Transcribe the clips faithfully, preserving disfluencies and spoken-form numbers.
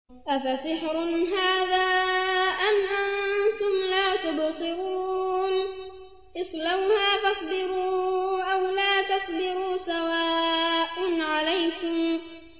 أفسحر هذا أم أنتم لا تبصرون اصلوها فاصبروا أو لا تصبروا سواء عليكم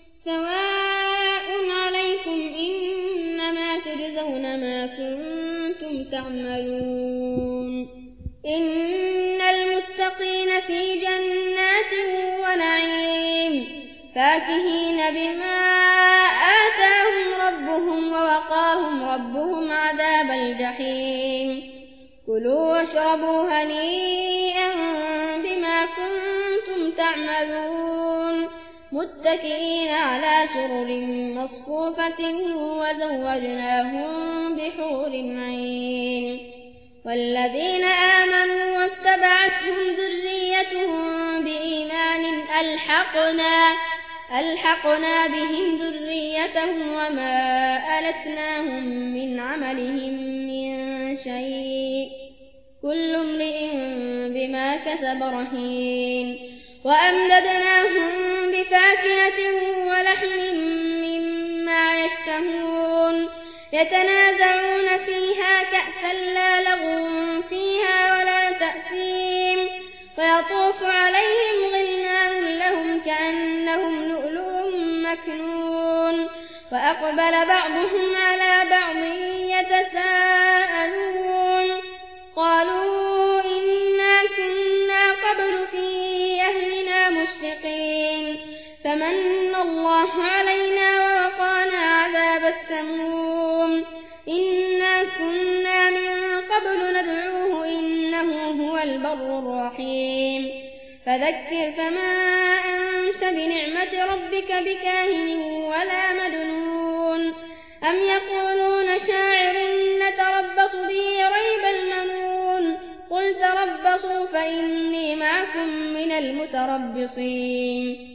سواء عليكم إنما تجزون ما كنتم تعملون إن المتقين في جنات ونعيم فاكهين بما آتاهم ربهم ووقاهم ربهم عذاب الجحيم كلوا واشربوا هنيئا بما كنتم تعملون متكئين على سرر مصفوفة وزوجناهم بحور عين والذين آمنوا واتبعتهم ذريتهم بإيمان ألحقنا ألحقنا بهم ذريتهم وما ألتناهم من عملهم من شيء كل امرئ بما كسب رهين وأمددناهم بفاكهة ولحم مما يشتهون يتنازعون فيها كأسا لا لغو فيها ولا تأثيم ويطوف عليهم غلمان لهم كأنهم لؤلؤ مكنون وأقبل بعضهم على بعض يتساءلون قالوا إنا كنا قبل في أهلنا مشفقين فمن الله علينا ووقانا عذاب السموم إنا كنا من قبل ندعوه إنه هو البر الرحيم فذكر فما أنت بنعمة ربك بكاهن ولا مجنون أم يقولون شاعر نتربص به ريب المنون قل تربصوا فإني معكم من المتربصين